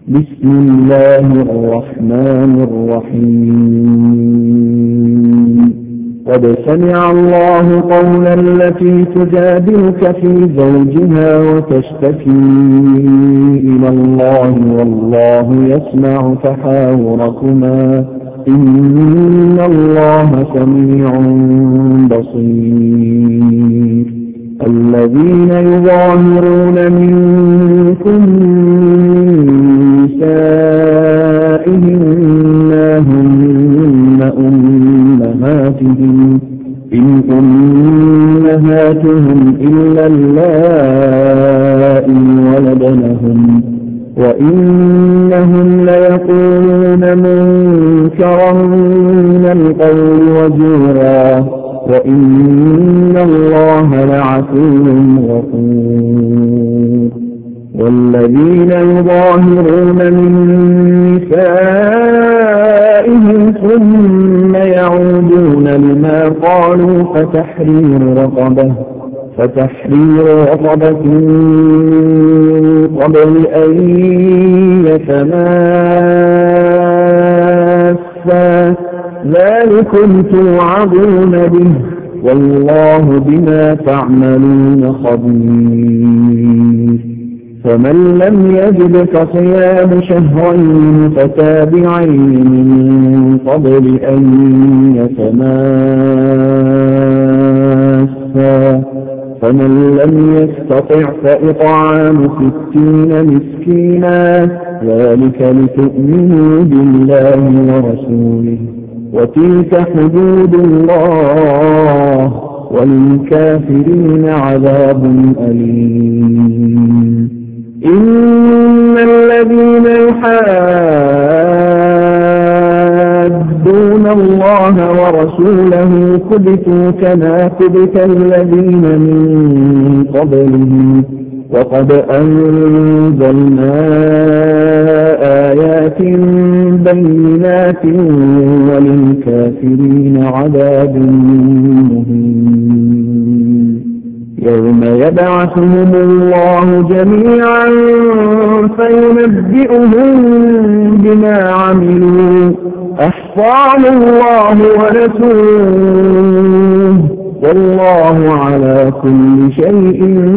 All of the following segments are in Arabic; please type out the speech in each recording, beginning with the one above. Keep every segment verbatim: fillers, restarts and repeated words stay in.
بسم الله الرحمن الرحيم. قد سمع الله قول التي تجادلك في زوجها وتشتكي إلى الله والله يسمع تحاوركما إن الله سميع بصير. الذين يظاهرون منكم نسائهم ما هن أمهاتهم إن أمهاتهم إلا اللائي ولدنهم وإنهم ليقولون منكرا من القول وزورا وإن الله لعفو غفور. والذين يظاهرون من نسائهم ثم يعودون لما قالوا فتحرير رقبة فتحرير رقبة قبل أن يتماسا ذلكم توعظون به والله بما تعملون خبير. فمن لم يجد فصيام شهرين متتابعين من قبل أن يتماسا فمن لم يستطع فإطعام ستين مسكينا ذلك لتؤمنوا بالله ورسوله وتلك حدود الله وللكافرين عذاب أليم. إن الذين يحادون الله ورسوله كبتوا كما كبت الذين من قبلهم وقد أنزلنا آيات بينات وللكافرين عذاب مهين. يوم يبعثهم الله جميعا فينبئهم بما عملوا أحصاه الله ونسوه والله على كل شيء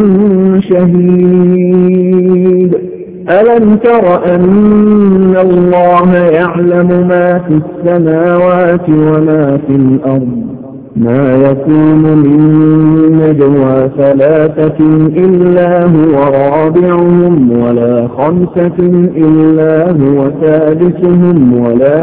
شهيد. ألم تر أن الله يعلم ما في السماوات وما في الأرض ما يكون من نجوى ثلاثة إلا هو رابعهم ولا خمسة إلا هو سادسهم ولا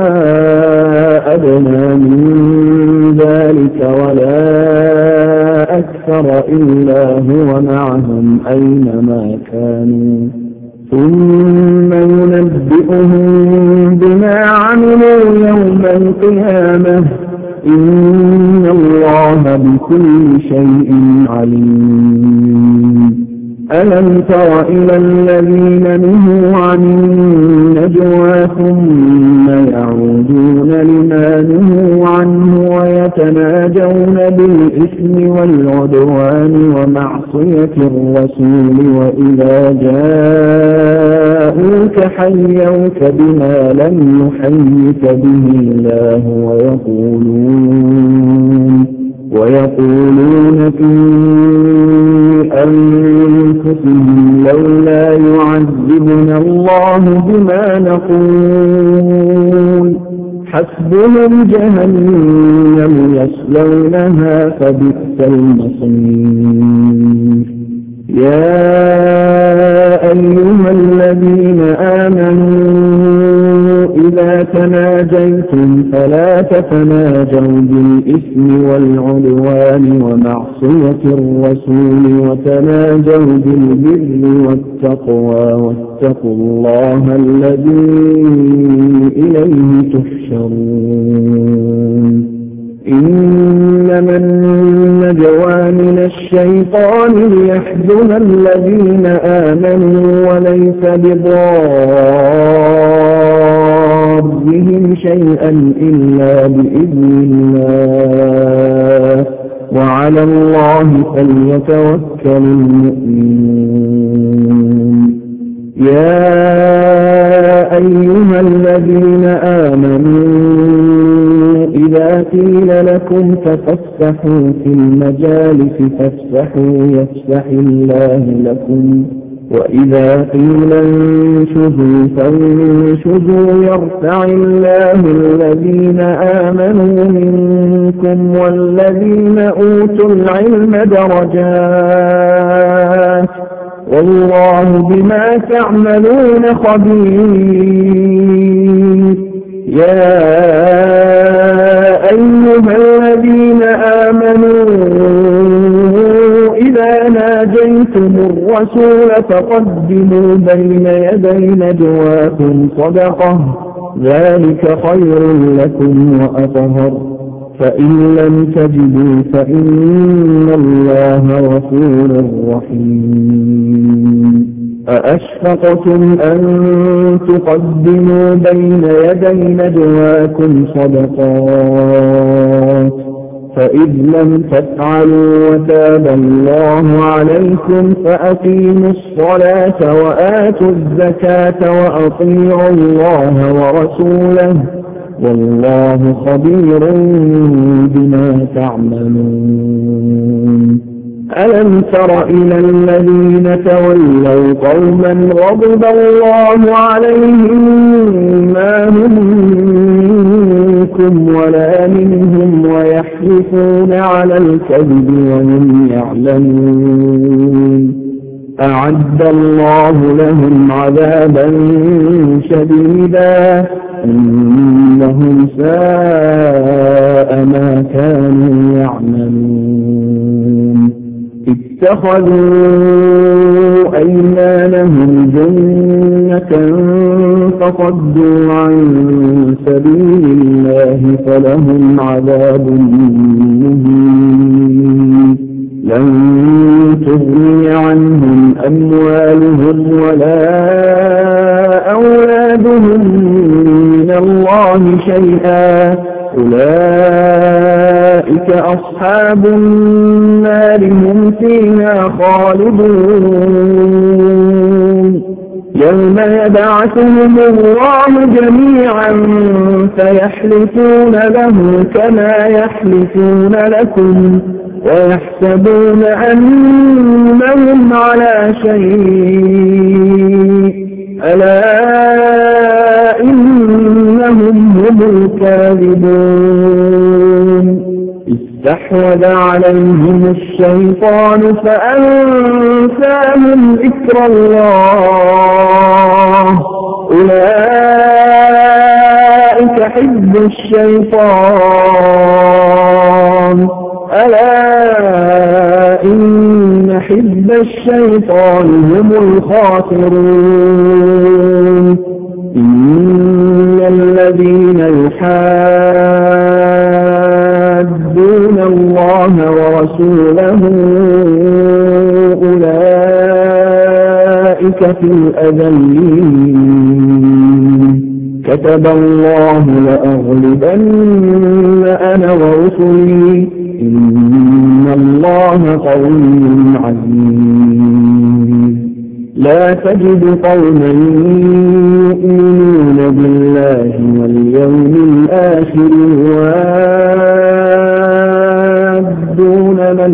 أدنى من ذلك ولا أكثر إلا هو معهم أينما كانوا ثم ينبئهم بما عملوا يوم القيامة إن الله بكل شيء عليم. ألم تر إلى الذين نهوا عن النجوى ثم يعودون لما نهوا عنه ويتناجون بالإثم والعدوان ومعصية الرسول وإذا جاءوك حيوك بما لم يحيك به الله ويقولون ويقولون في أنفسهم لولا يعذبنا الله بما نقول حسبهم جهنم يصلونها فبئس المصير. يا أيها الذين آمنوا إذا تناجيتم فلا تتناجوا بالإثم والعدوان ومعصية الرسول وتناجوا بالبر والتقوى واتقوا الله الذي إليه تحشرون. إنما النجوى من الشيطان ليحزن الذين آمنوا وليس بضارهم شيئا إلا بإذن الله وعلى الله فليتوكل المؤمنون. يا أيها الذين آمنوا إذا قيل لكم تفسحوا في المجالس فافسحوا يفسح الله لكم وإذا قيل انشزوا فانشزوا يرفع الله الذين آمنوا منكم والذين أوتوا العلم درجات والله بما تعملون خبير. يا أيها الذين آمنوا إذا ناجيتم الرسول فقدموا بين يدي نجواكم صدقة ذلك خير لكم وأطهر فإن لم تجدوا فإن الله غفور رحيم. أأشفقتم أن تقدموا بين يدي نجواكم صدقات فإذ لم تفعلوا وتاب الله عليكم فأقيموا الصلاة وآتوا الزكاة وأطيعوا الله ورسوله والله خبير بما تعملون. ألم تر إلى الذين تولوا قوما غضب الله عليهم ما هم منكم ولا منهم ويحلفون على الكذب وهم يعلمون أعد الله لهم عذابا شديدا إنهم ساء ما كانوا يعملون. اتخذوا أيمانهم جنة فصدوا عن سبيل الله فلهم عذاب مهين. لن تغني عنهم أموالهم ولا أولادهم من الله شيئا أولئك أصحاب النار هم فيها خالدون. يوم يبعثهم الله جميعا فيحلفون له كما يحلفون لكم ويحسبون أنهم على شيء ألا إنهم هم الكاذبون. استحوذ عليهم الشيطان فأنساهم ذكر الله أولئك حزب الشيطان ألا إن حزب الشيطان هم الخاسرون. إن الذين يحادون الله ورسوله أولئك في الأذلين كتب الله لأغلبن أنا ورسلي إن الله قوي عزيز. لا تجد قوما يؤمنون بالله واليوم الآخر يوادون من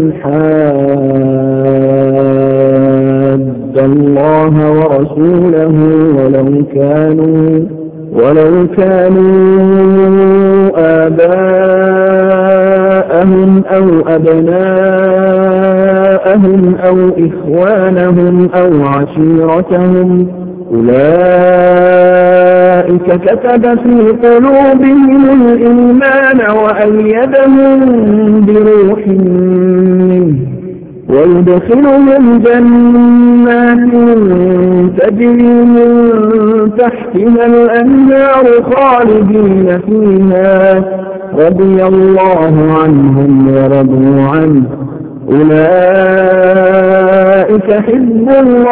حاد الله ورسوله ولو كانوا ولو كانوا آباءهم أو أبناءهم أو إخوانهم أو عشيرتهم أولئك كتب في قلوبهم الإيمان وأيدهم بروح منه ويدخلهم جنات تجري من تحتها الأنهار خالدين فيها رضي الله عنهم ورضوا عنه أولئك حزب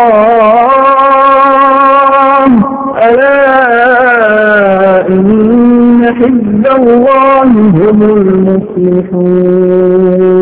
الله ألا إن حزب الله هم المفلحون.